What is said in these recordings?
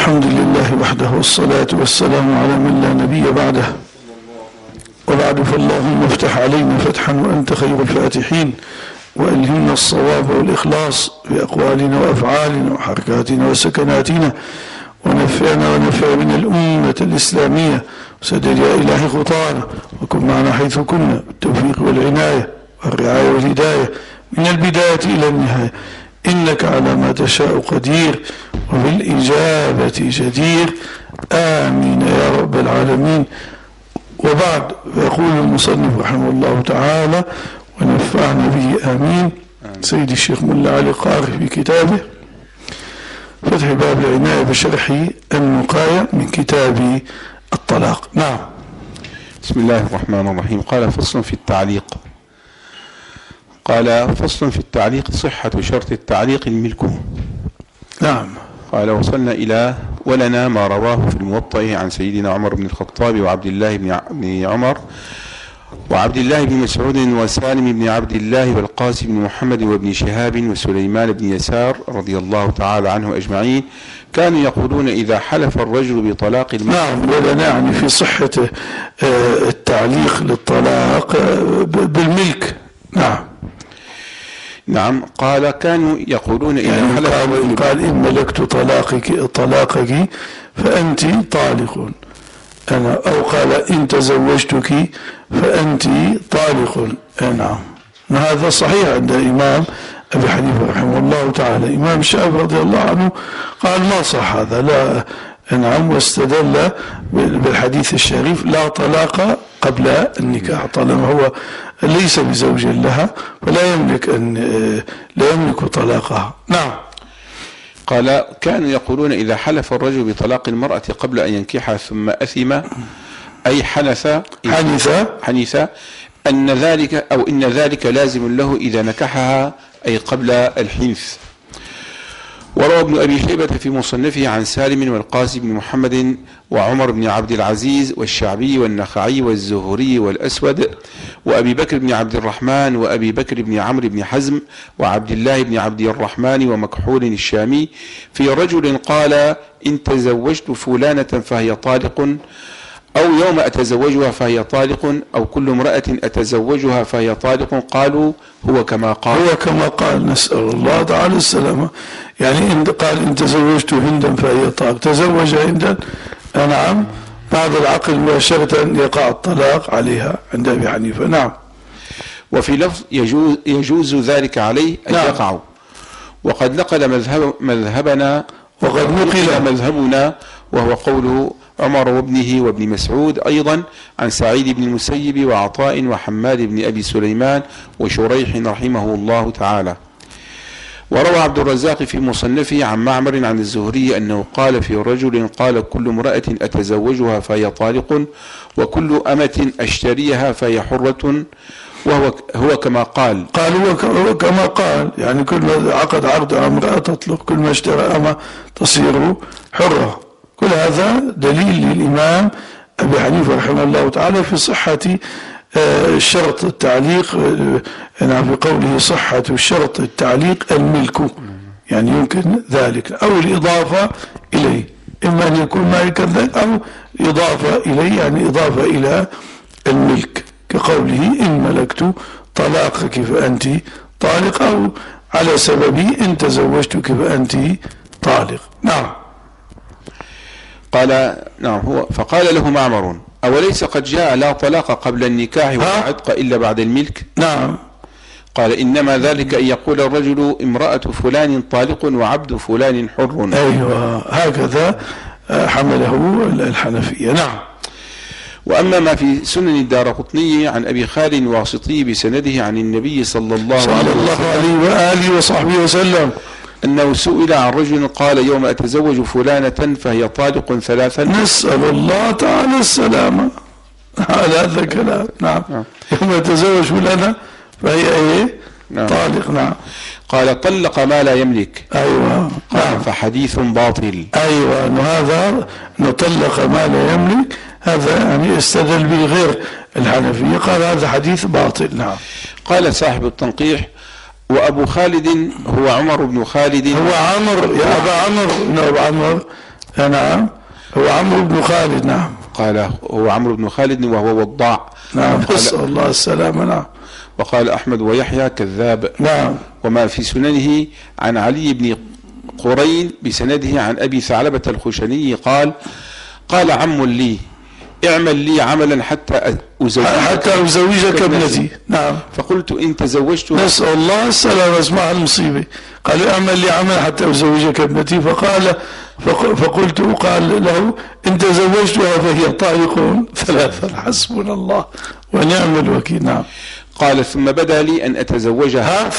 الحمد لله وحده والصلاة والسلام على من لا نبي بعده. وبعد فاللهم افتح علينا فتحا وأنت خير الفاتحين، وألهمنا الصواب والإخلاص في أقوالنا وأفعالنا وحركاتنا وسكناتنا، ونفعنا ونفع من الأمة الإسلامية، وسدد يا إلهي خطانا، وكن معنا حيث كنا بالتوفيق والعناية والرعاية والهداية من البداية إلى النهاية، إنك على ما تشاء قدير وبالإجابة جدير، آمين يا رب العالمين. وبعد، فيقول المصنف رحمه الله تعالى ونفعنا به آمين سيد الشيخ ملا علي قاري في كتابه فتح باب العناية بشرح النقاية من كتاب الطلاق. نعم. بسم الله الرحمن الرحيم. قال فصل في التعليق. قال فصل في التعليق: صحة شرط التعليق الملك. نعم. قال: وصلنا إلى ولنا ما رواه في الموطأ عن سيدنا عمر بن الخطاب وعبد الله بن عمر وعبد الله بن مسعود وسالم بن عبد الله والقاسم بن محمد وابن شهاب وسليمان بن يسار رضي الله تعالى عنه أجمعين كانوا يقولون إذا حلف الرجل بطلاق المرأة. نعم. ولنا يعني في صحة التعليق للطلاق بالملك. نعم. قال: كانوا يقولون إذا يعني حلف الرجل، قال إن ملكت طلاقك فأنت طالق، أو قال إن تزوجتك فأنت طالق. نعم. هذا صحيح عند الإمام أبي حنيفة رحمه الله تعالى. إمام الشافعي رضي الله عنه قال ما صح هذا، لا. نعم. واستدل بالحديث الشريف: لا طلاق قبل النكاح، طالما هو ليس بزوج لها فلا يملك طلاقها. نعم. قال: كانوا يقولون إذا حلف الرجل بطلاق المرأة قبل أن ينكحها ثم أثم، أي حنث أن ذلك لازم له إذا نكحها، أي قبل الحنث. وروى ابن أبي شيبة في مصنفه عن سالم والقاسم بن محمد وعمر بن عبد العزيز والشعبي والنخعي والزهري والأسود وأبي بكر بن عبد الرحمن وأبي بكر بن عمرو بن حزم وعبد الله بن عبد الرحمن ومكحول الشامي في رجل قال: إن تزوجت فلانة فهي طالق، أو يوم أتزوجها فهي طالق، أو كل امرأة أتزوجها فهي طالق. قالوا: هو كما قال. نسأل الله تعالى السلامة. يعني إن قال إن تزوجت هندا فهي طالق، تزوج هندا، نعم، بعد العقد مباشرة يقع الطلاق عليها عند أبي حنيفة. نعم. وفي لفظ يجوز ذلك عليه أن يقع. وقد نقل مذهبنا وهو قوله عمر وابنه وابن مسعود أيضا عن سعيد بن المسيب وعطاء وحماد بن أبي سليمان وشريح رحمه الله تعالى. وروى عبد الرزاق في مصنفه عن معمر عن الزهري أنه قال في رجل قال: كل امرأة أتزوجها فهي طالق، وكل أمة أشتريها فهي حرة، وهو كما قال. هو كما قال، يعني كل ما عقد عقد امرأة تطلق، كل ما اشترى أمة تصير حرة. كل هذا دليل للإمام أبي حنيفة رحمه الله تعالى في صحة شرط التعليق. في قوله صحة شرط التعليق الملك، يعني يمكن ذلك أو الإضافة إليه، إما أن يكون مالكا ذلك أو إضافة إليه، يعني إضافة إلى الملك، كقوله إن ملكت طلاقك فأنت طالق، أو على سبب إن تزوجتك فأنت طالق. نعم. قال: نعم. فقال له معمر: أوليس قد جاء لا طلاق قبل النكاح ولا عتق إلا بعد الملك؟ نعم. قال: إنما ذلك أن يقول الرجل امرأة فلان طالق وعبد فلان حر. أيوة، هكذا حمله الحنفية. نعم. وأما ما في سنن الدارقطني عن أبي خالد الواسطي بسنده عن النبي صلى الله عليه وآله وصحبه وسلم أنه سئل عن رجل قال: يوم أتزوج فلانة فهي طالق ثلاثا. نسأل الله تعالى السلامة على هذا الكلام. نعم. يوم أتزوج فلانة فهي طالق. نعم. قال: طلق ما لا يملك. أيوة. قال: فحديث باطل. أيوة، أنه هذا نطلق ما لا يملك، هذا يعني استدل به غير الحنفية، قال هذا حديث باطل. نعم. قال صاحب التنقيح: وأبو خالد هو عمر بن خالد. هو عمر يا أبا عمر، ابن أبو عمر نعم هو عمرو بن خالد. نعم قال هو عمرو بن خالد وهو وضاع. نعم نسأل الله السلامة. نعم. وقال أحمد ويحيى كذاب. نعم. وما في سننه عن علي بن قرين بسنده عن أبي ثعلبة الخشني قال عم لي اعمل لي عملا حتى أزوجك ابنتي. نعم. فقلت إن تزوجتها، نسأل الله السلامة، اسمع المصيبة، قال اعمل لي عملا حتى أزوجك ابنتي، فقلت قال له إن تزوجتها فهي طالق ثلاثا. حسبنا الله ونعم الوكيل. نعم. قال ثم بدا لي أن أتزوجها.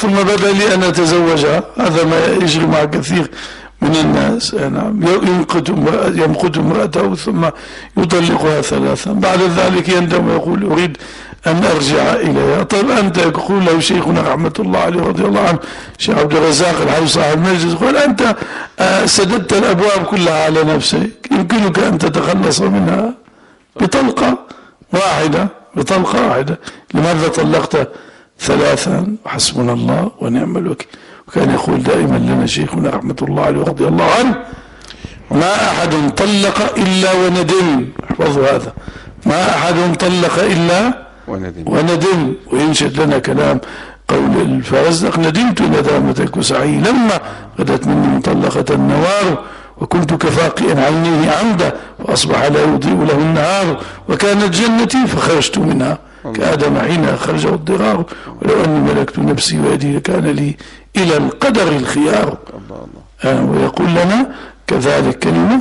هذا ما يجري مع كثير من الناس. نعم. يمقت امرأته ثم يطلقها ثلاثا، بعد ذلك يندم ويقول أريد أن أرجع إليها. طيب أنت، يقول له شيخنا رحمة الله عليه رضي الله عنه شيخ عبد الرزاق الحوي صاحب المجلس، قال أنت سددت الأبواب كلها على نفسك، يمكنك أن تتخلص منها بطلقة واحدة. لماذا طلقت ثلاثا؟ حسبنا الله ونعم الوكيل. وكان يقول دائما لنا شيخنا رحمة الله عليه رضي الله عنه ما أحد طلق إلا وندم. احفظوا هذا، ما أحد طلق إلا وندم. وينشد لنا كلام قول الفرزدق: ندمت ندامتك وسعي لما غدت مني مطلقة النوار، وكنت كفاقئ عينيه عمدا فأصبح لا يضيء له النهار، وكانت جنتي فخرجت منها كآدم حين خرجه الضرار، ولو أني ملكت نفسي ويدي كان لي إلى القدر الخيار. ويقول لنا كذلك كلمة: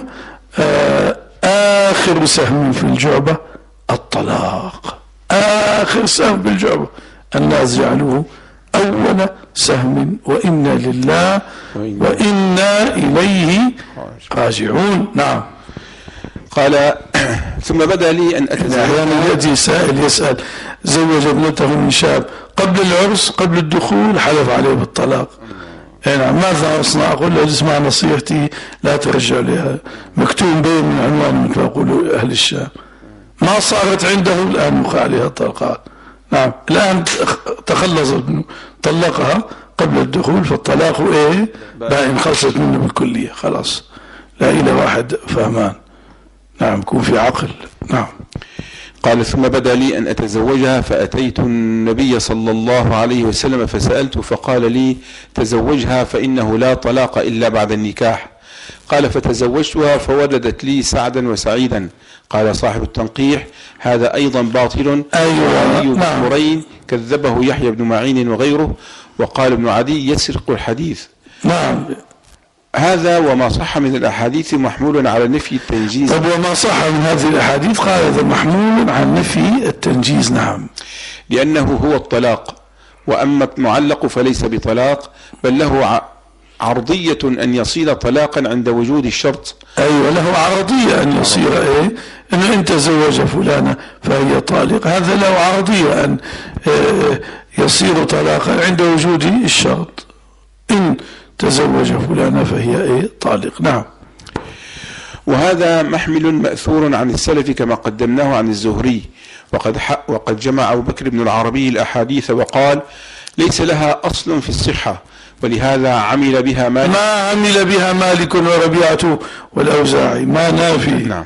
آخر سهم في الجعبة الطلاق. آخر سهم بالجعبة الناس جعلوه أول سهم، وإنا لله وإنا إليه راجعون. نعم. قال ثم بدا لي أن أتزوج. يعني الذي سائل يسأل زوج ابنته من شاب قبل العرس قبل الدخول حلف عليه بالطلاق. يعني ماذا أصنع؟ أقول له اسمع نصيحتي، لا ترجع لها، مكتوب بين من عنوان مثل ما يقولوا أهل الشام، ما صارت عنده الآن يقع عليها الطلقات. نعم. الآن تخلص ابنه، طلقها قبل الدخول، فالطلاق بائن، خلصت منه بالكلية، خلاص لا إلى واحد فهمان. نعم. يكون في عقل. نعم. قال ثم بدا لي أن أتزوجها، فأتيت النبي صلى الله عليه وسلم فسألته فقال لي تزوجها فإنه لا طلاق إلا بعد النكاح. قال فتزوجتها فولدت لي سعدا وسعيدا. قال صاحب التنقيح: هذا أيضا باطل. أيوة. بن قرين كذبه يحيى بن معين وغيره، وقال ابن عدي يسرق الحديث. نعم. هذا وما صح من الأحاديث محمول على نفي التنجيز. طب وما صح من هذه الأحاديث؟ قال هذا محمول على نفي التنجيز. نعم. لأنه هو الطلاق، وأما المعلق فليس بطلاق، بل له عرضية أن يصير طلاقا عند وجود الشرط. أيوة، له عرضية أن يصير أنه إن تزوج فلانة فهي طالق، هذا له عرضية أن يصير طلاقا عند وجود الشرط. إن تزوج فلانة فهي طالق. نعم. وهذا محمل مأثور عن السلف كما قدمناه عن الزهري، وقد جمع أبو بكر بن العربي الأحاديث وقال ليس لها أصل في الصحة، ولهذا عمل بها مالك. ما عمل بها مالك وربيعة والأوزاعي، ما نافي. نعم.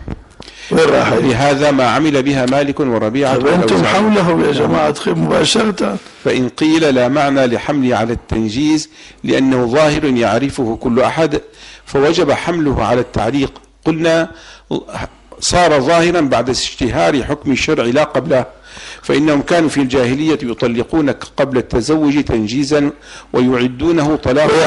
لهذا ما عمل بها مالك وربيعة والأوزاعي. أنتم حوله يا جماعة خير مباشرة. فإن قيل لا معنى لحمل على التنجيز لأنه ظاهر يعرفه كل أحد فوجب حمله على التعليق، قلنا صار ظاهرا بعد اشتهار حكم الشرع لا قبله، فإنهم كانوا في الجاهلية يطلقونك قبل التزوج تنجيزا ويعدونه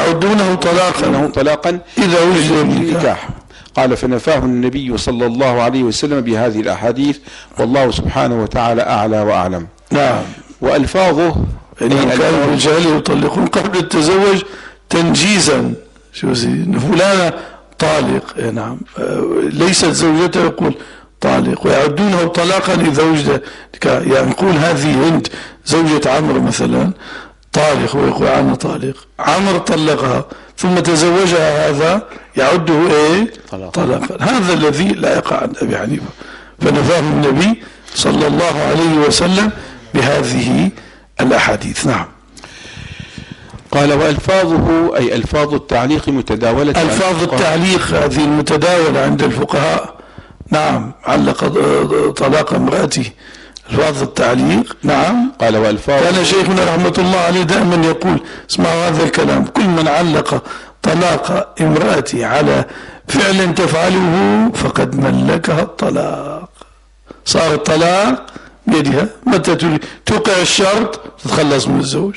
طلاقا إذا وجد النكاح. قال فنفاه النبي صلى الله عليه وسلم بهذه الأحاديث، والله سبحانه وتعالى أعلى وأعلم. نعم. وألفاظه إنهم كانوا في الجاهلية يطلقون قبل التزوج تنجيزا، شو فلانة طالق. نعم. ليست زوجته يقول طالق، ويعدونه طلاقا إذا وجد. يعني يقول هذه هند زوجة عمرو مثلا طالق، ويقول عنها طالق، عمرو طلقها ثم تزوجها، هذا يعده طلاقا. هذا الذي لا يقع عند أبي حنيفة، فنفاه النبي صلى الله عليه وسلم بهذه الأحاديث. نعم. قال وألفاظه أي ألفاظ التعليق متداولة. ألفاظ التعليق هذه المتداولة عند الفقهاء. نعم، علق طلاق امرأته، ألفاظ التعليق. نعم. قال وألفاظ، كان شيخنا رحمة الله عليه دائما يقول، اسمعوا هذا الكلام: كل من علق طلاق امرأته على فعل تفعله فقد ملكها الطلاق. صار الطلاق بيدها، متى توقع الشرط تتخلص من الزوج.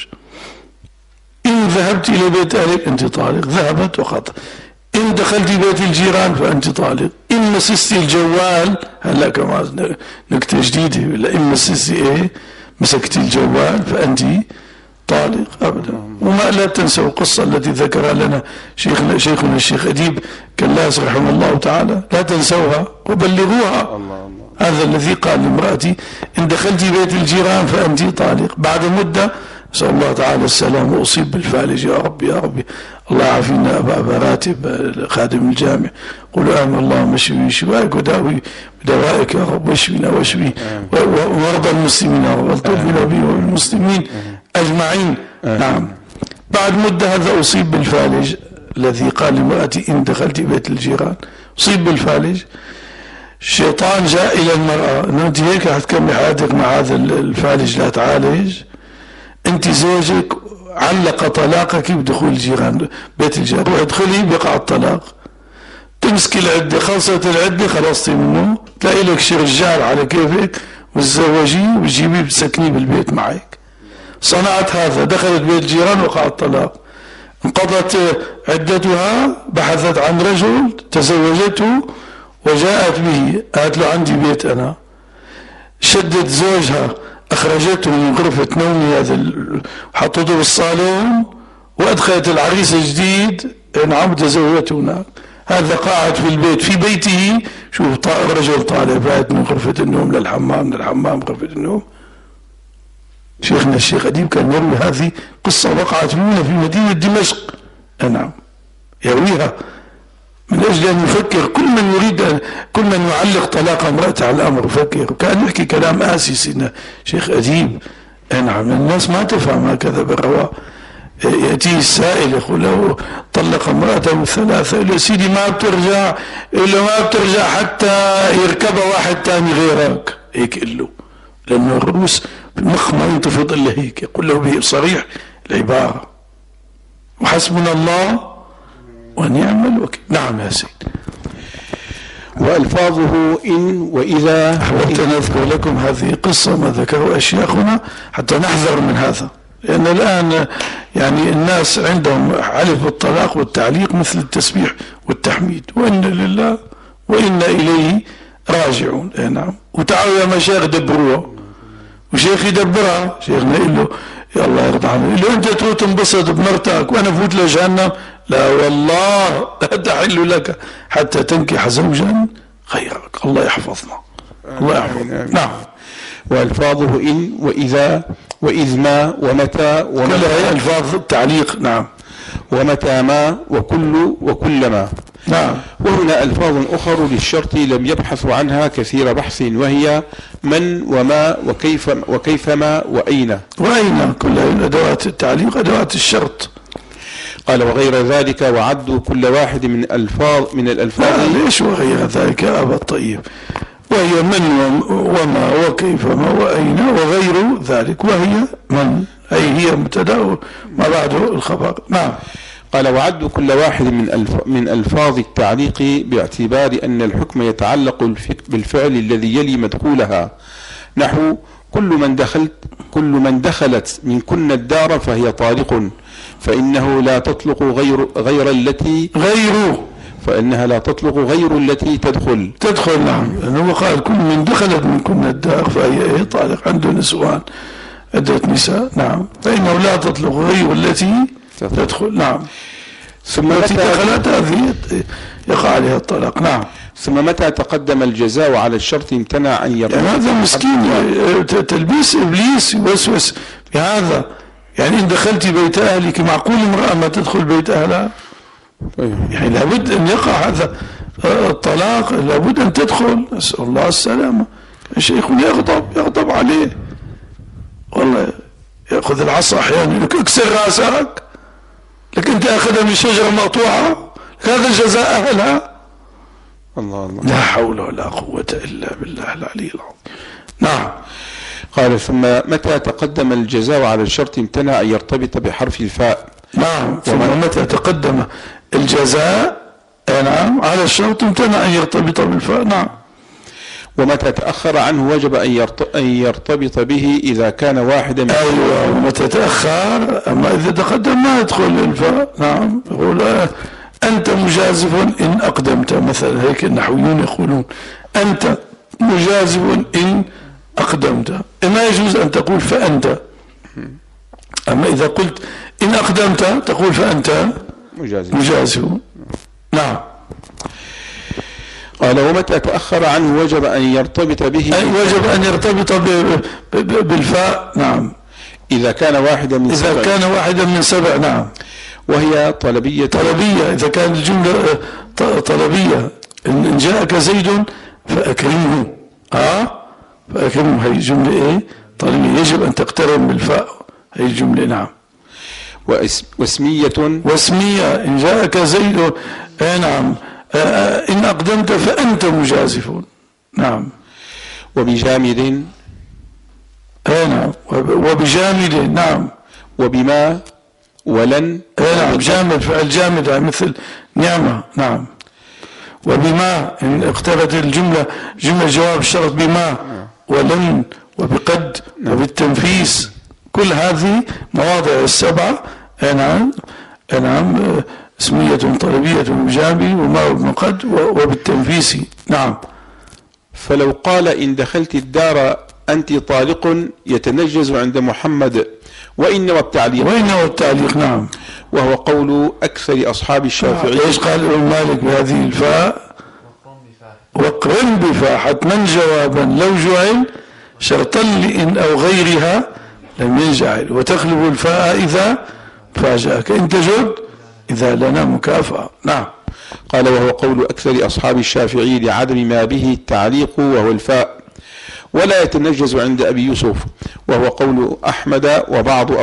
إن ذهبت إلى بيت أهلك أنت طالق، ذهبت وخط. إن دخلت بيت الجيران فأنت طالق. إن مسستي الجوال، هلا كمان نكتة جديدة، إن مسستي مسكتي الجوال فأنت طالق أبدا. وما لا تنسوا القصة التي ذكرها لنا شيخنا الشيخ أديب كلاس رحمه الله تعالى، لا تنسوها وبلغوها. هذا الذي قال لامرأتي: إن دخلت بيت الجيران فأنت طالق. بعد مدة نسأل الله تعالى السلام وأصيب بالفالج، يا ربي يا ربي، الله يعافينا. أبا راتب خادم الجامع، قولوا آمين اللهم اشفي شفائك وداوي بدوائك يا رب، واشفنا واشفي وارضى المسلمين يا رب، والطفنا به والمسلمين أجمعين. نعم. بعد مدة هذا أصيب بالفالج الذي قال لامرأتي: إن دخلت بيت الجيران. أصيب بالفالج. الشيطان جاء إلى المرأة: إنه أنت هيك هتكمل حياتك مع هذا الفالج، لا تعالج. أنت زوجك علق طلاقك بدخول الجيران بيت الجيران، روح ادخلي بيقع الطلاق. تمسكي العدة، خلصت العدة خلصتي منه، تلاقي لك شي رجال على كيفك وتزوجيه وتجيبيه بتسكنيه بالبيت معك. صنعت هذا، دخلت بيت الجيران وقع الطلاق. انقضت عدتها، بحثت عن رجل، تزوجته وجاءت به، قالت له: عندي بيت أنا. شدت زوجها، أخرجته من غرفة نومي هذا وحطته بالصالون، وأدخلت العريس الجديد. نعم، تزوجته هناك. هذا قاعد في البيت، في بيته. شوف، رجل طالع فات من غرفة النوم للحمام، من الحمام غرفة النوم. شيخنا الشيخ أديب كان يروي هذه قصة وقعت هنا في مدينة دمشق. نعم، يرويها من أجل أن يفكر كل من يريد، كل من يعلق طلاق امرأته على الأمر يفكر. وكان يحكي كلام آسي سيدنا شيخ أديب. نعم، الناس ما تفهم هكذا بالرواء. يأتي السائل يقول له: طلق امرأته 3. يقول له: سيدي ما بترجع. يقول له: ما بترجع حتى يركبها واحد تاني غيرك. هيك يقول له، لأنه الرؤوس المخ ما ينتفض إلا هيك. يقول له بصريح العبارة: وحسبنا الله ونعم الوكيل. نعم يا سيد. وألفاظه إن وإذا. حاولت أن أذكر لكم هذه قصة ما ذكروا أشياخنا حتى نحذر من هذا، لأن الآن يعني الناس عندهم علف بالطلاق والتعليق مثل التسبيح والتحميد، وإن لله وإنا إليه راجعون. نعم. وتعالوا يا مشايخ دبروها، وشيخ يدبرها. شيخنا يقول له: يا الله يرضى عنه، يقول له: أنت تروح تنبسط بمرتك وأنا فوت لجهنم؟ لا والله، لا تحل لك حتى تنكح زوجا غيرك. الله يحفظنا، الله يحفظنا. نعم. وألفاظه إن وإذا وإذ ما ومتى كلها هي ألفاظ التعليق. نعم. ومتى ما وكل ما. نعم. وهنا ألفاظ أخر للشرط لم يبحثوا عنها كثير بحث، وهي من وما وكيفما وأين. كلها أدوات التعليق، أدوات الشرط. قال: وغير ذلك وعدوا كل واحد من الألفاظ. ليش وغير ذلك يا أبا الطيب؟ وهي من وما وكيفما وأين وغير ذلك، وهي من أي هي مبتدأ ما بعده الخبر. نعم. قال: وعدوا كل واحد من ألفاظ التعليق باعتبار أن الحكم يتعلق بالفعل الذي يلي مدخولها، نحو: كل من دخلت منكن الدار فهي طالق، فإنه لا تطلق فإنها لا تطلق غير التي تدخل. نعم، لأنه قال: كل من دخلت منكن الدار فهي طالق. عنده نسوان، عدة نساء. نعم، فإنه لا تطلق غير التي تدخل. نعم. ثم التي دخلت هذه يقع عليها الطلاق. نعم. ثم متى تقدم الجزاء على الشرط امتنع أن يقع. يعني هذا مسكين تلبيس إبليس يوسوس بهذا. يعني إن دخلت بيت أهلك، معقول امرأة ما تدخل بيت أهلها؟ يعني لابد أن يقع هذا الطلاق، لابد أن تدخل. نسأل الله السلامة. الشيخ يغضب عليه والله، يأخذ العصا أحيانا يقول لك: اكسر راسك. لكن أنت أخذها من شجرة مقطوعة، هذا جزاء أهلها. الله الله. لا حول ولا قوة إلا بالله العلي العظيم. نعم. قال ثم متى تقدم الجزاء على الشرط امتنع أن يرتبط بحرف الفاء. نعم. ثم متى تقدم الجزاء نعم على الشرط امتنع أن يرتبط بالفاء. نعم. ومتى تأخر عنه وجب أن يرتبط به إذا كان واحدا من أيوة. ومتى تأخر، أما إذا تقدم ما يدخل الفاء. نعم. يقول أنت مجازف إن أقدمت مثلا، هيك النحويون يقولون أنت مجازف إن أقدمت، ما يجوز أن تقول فأنت. أما إذا قلت إن أقدمت تقول فأنت مجازف. نعم. قال ومتى تأخر عنه وجب أن يرتبط به، وجب أن يرتبط بالفاء. نعم. إذا كان واحدا من سبع. إذا كان واحدا من سبع. نعم. وهي طلبية. إذا كانت الجملة طلبية، إن جاءك زيد فأكرمه. فأكرمه، هي جملة إيه؟ طلبية، يجب أن تقترن بالفاء، هي الجملة. نعم. واسمية. إن جاءك زيد نعم إن أقدمت فأنت مجازف. نعم. وبجامد. نعم. وبجامد. نعم. وبما ولن. نعم. جامد، فعل جامد مثل نعمة. نعم. وبما إن اقترت الجملة جملة جواب الشرط بما ولن وبقد وبالتنفيس، كل هذه مواضع السبعة. نعم. نعم. اسمية طلبية بجامد وما وبقد وبالتنفيس. نعم. فلو قال إن دخلت الدار أنت طالق يتنجز عند محمد وإن والتعليق. نعم. وهو قول أكثر أصحاب الشافعي. إيش قال ابن مالك بهذه الفاء؟ وقرن بفاء حتما جوابا لو جعل شرطا لإن أو غيرها لم يجعل، وتخلف الفاء إذا فاجأك، إن تجد إذا لنا مكافأة. نعم. قال وهو قول أكثر أصحاب الشافعي لعدم ما به التعليق وهو الفاء، ولا يتنجز عند أبي يوسف، وهو قول أحمد وبعض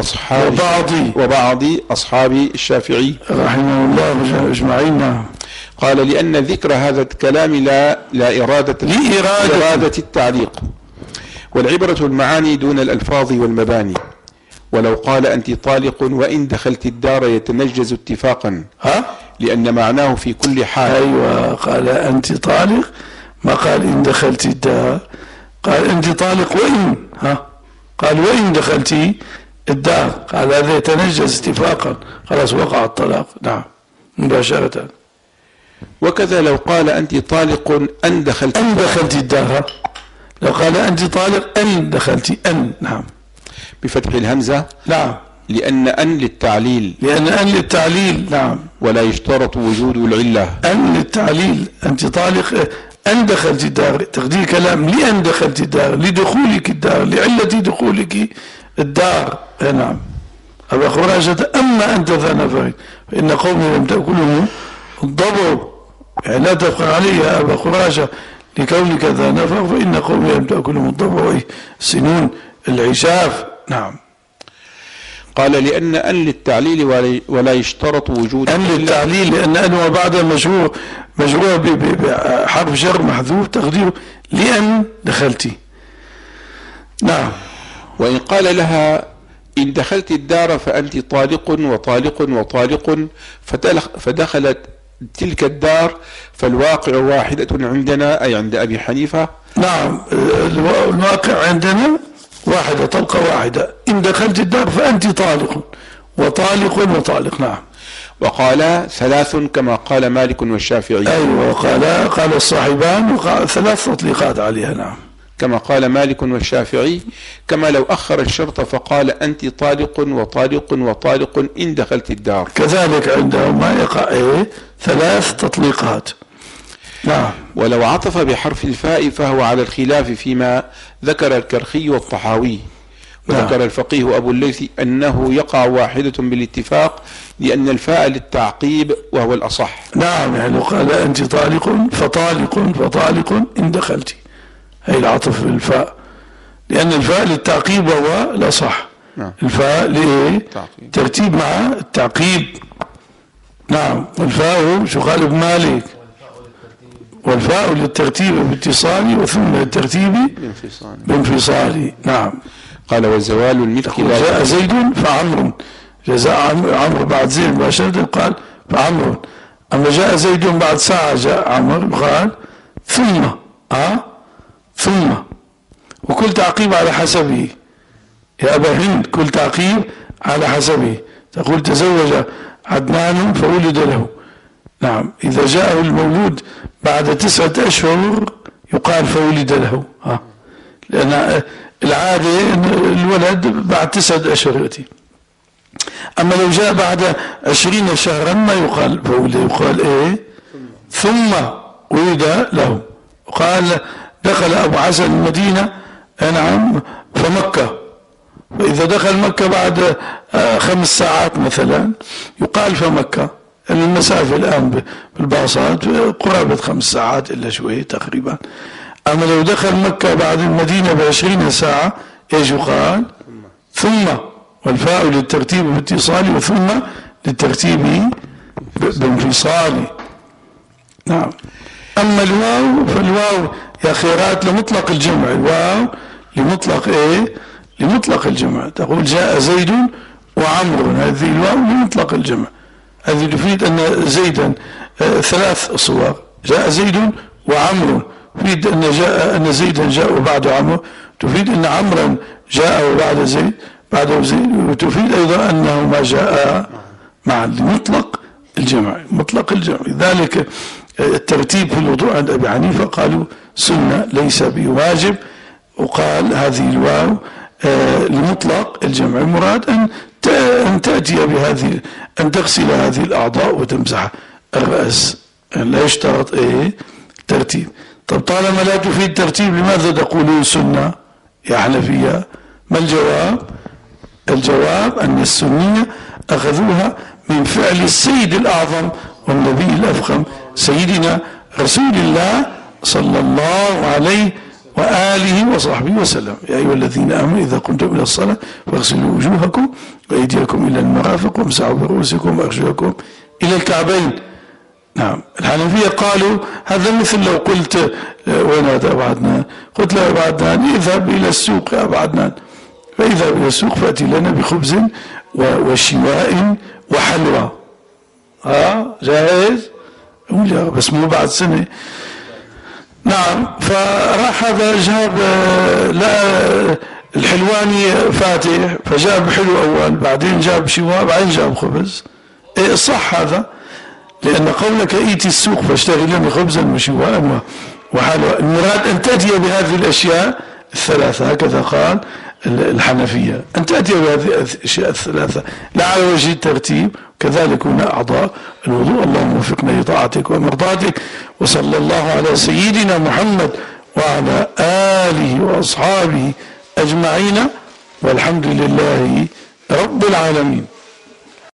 أصحاب الشافعي رحمه الله أجمعين. قال لأن ذكر هذا الكلام لا إرادة التعليق، والعبرة المعاني دون الألفاظ والمباني. ولو قال أنت طالق وإن دخلت الدار يتنجز اتفاقا، لأن معناه في كل حال. أيوة. قال أنت طالق، ما قال إن دخلت الدار، قال أنت طالق وإن قال وإن دخلت الدار، قال هذا يتنجز اتفاقا، خلاص وقع الطلاق. نعم. مباشرة. وكذا لو قال أنت طالق أن دخلت الدار، لو قال أنت طالق أن دخلت أن. نعم. بفتح الهمزة. نعم. لأن أن للتعليل. نعم. ولا يشترط وجود العلة. أن للتعليل، أنت طالق أن دخلت الدار، تقدير كلام لأن دخلت الدار، لدخولك الدار، لعلة دخولك الدار. نعم. أبا خراجة أما أنت ذا نفر فإن قومي لم تأكلهم الضبع، يعني لا تفخر علي يا أبا خراجة لكونك ذا نفر، فإن قومي لم تأكلهم الضبع سنون العشاف. نعم. قال لأن أن للتعليل ولا يشترط وجود أن للتعليل، لأن أن وبعد مجروع بحرف جر محذوف تقديره لأن دخلتي. نعم. وإن قال لها إن دخلت الدار فأنت طالق وطالق فدخلت تلك الدار، فالواقع واحدة عندنا أي عند أبي حنيفة. نعم. الواقع عندنا واحدة، طلقة واحدة، إن دخلت الدار فأنت طالق وطالق. نعم. وقال ثلاث كما قال مالك والشافعي. أيوة. قال الصاحبان وقال 3 تطليقات عليها. نعم. كما قال مالك والشافعي، كما لو أخر الشرط فقال أنت طالق وطالق إن دخلت الدار، كذلك عندهما يقع 3 تطليقات. نعم. ولو عطف بحرف الفاء فهو على الخلاف فيما ذكر الكرخي والطحاوي، وذكر الفقيه أبو الليث أنه يقع واحدة بالاتفاق، لأن الفاء للتعقيب وهو الأصح. نعم. يعني قال أنت طالق فطالق إن دخلت، هي العطف بالفاء، لأن الفاء للتعقيب وهو الأصح. الفاء لإيه؟ ترتيب مع التعقيب. نعم. والفاء شو قال ابن مالك؟ والفاء للترتيب باتصالي وثم للترتيب بانفصالي. نعم. قال وزوال الملك جاء زيد فعمر، جزاء عمرو بعد زيد مباشرة قال فعمر. أما جاء زيد بعد ساعة جاء عمر قال ثم وكل تعقيب على حسبه يا أبا هند، كل تعقيب على حسبه. تقول تزوج عدنان فولد له. نعم. إذا جاءه المولود بعد 9 أشهر يقال فولد له، لأن العادة الولد بعد 9 أشهر يأتي. أما لو جاء بعد 20 شهرا ما يقال فولد، يقال إيه؟ ثم ولد له. قال دخل أبو حسن المدينة نعم فمكة، فإذا دخل مكة بعد 5 ساعات مثلا يقال فمكة، لأن المسافة الآن بالباصات قرابة 5 ساعات إلا شوية تقريبا. أما لو دخل مكة بعد المدينة ب20 ساعة إيش يقال؟ ثم. والفاء للترتيب باتصالي وثم للترتيب بانفصالي. نعم. أما الواو فالواو يا خيرات لمطلق الجمع، الواو لمطلق إيه؟ لمطلق الجمع. تقول جاء زيد وعمر، هذه الواو لمطلق الجمع. هذه تفيد أن زيدا 3 صور، جاء زيد وعمر، تفيد أن زيدا جاء بعد عمر، تفيد أن عمرا جاء بعد زيد بعده زيد، وتفيد أيضا أنه ما جاء مع لمطلق الجمع، مطلق الجمع. لذلك الترتيب في الوضوء عند أبي حنيفة قالوا سنة ليس بواجب، وقال هذه الواو لمطلق الجمع. المراد أن تأتي بهذه، أن تغسل هذه الأعضاء وتمسح الرأس، لا يشترط إيه؟ ترتيب. طب طالما لا تفيد ترتيب لماذا تقولون سنة يا حنفية؟ ما الجواب؟ الجواب أن السنية أخذوها من فعل السيد الأعظم والنبي الأفخم سيدنا رسول الله صلى الله عليه وآله وصحبه وسلم. يا أيها الذين آمنوا إذا قمتم إلى الصلاة فاغسلوا وجوهكم وأيديكم إلى المرافق وامسحوا برؤوسكم وأرجلكم إلى الكعبين. نعم. الحنفية قالوا هذا مثل لو قلت وين هذا أبو عدنان؟ قلت له أبو عدنان اذهب إلى السوق يا أبو عدنان، فإذهب إلى السوق فأتي لنا بخبز وشواء وحلوى. جاهز؟ يقول يا بس مو بعد سنة. نعم. فراح هذا جاب لا الحلواني فاتح فجاب حلو أول، بعدين جاب شواء، بعدين جاب خبز. إيه صح هذا؟ لأن قولك ائتي السوق فاشتري لنا خبزا وشواء وحلوى، المراد أن تأتي بهذه الأشياء الثلاثة، هكذا قال الحنفية، أن تأتي بهذه الأشياء الثلاثة لا على وجه الترتيب. كذلك هنا أعضاء الوضوء. اللهم وفقنا لطاعتك ومرضاتك، وصلى الله على سيدنا محمد وعلى آله وأصحابه أجمعين، والحمد لله رب العالمين.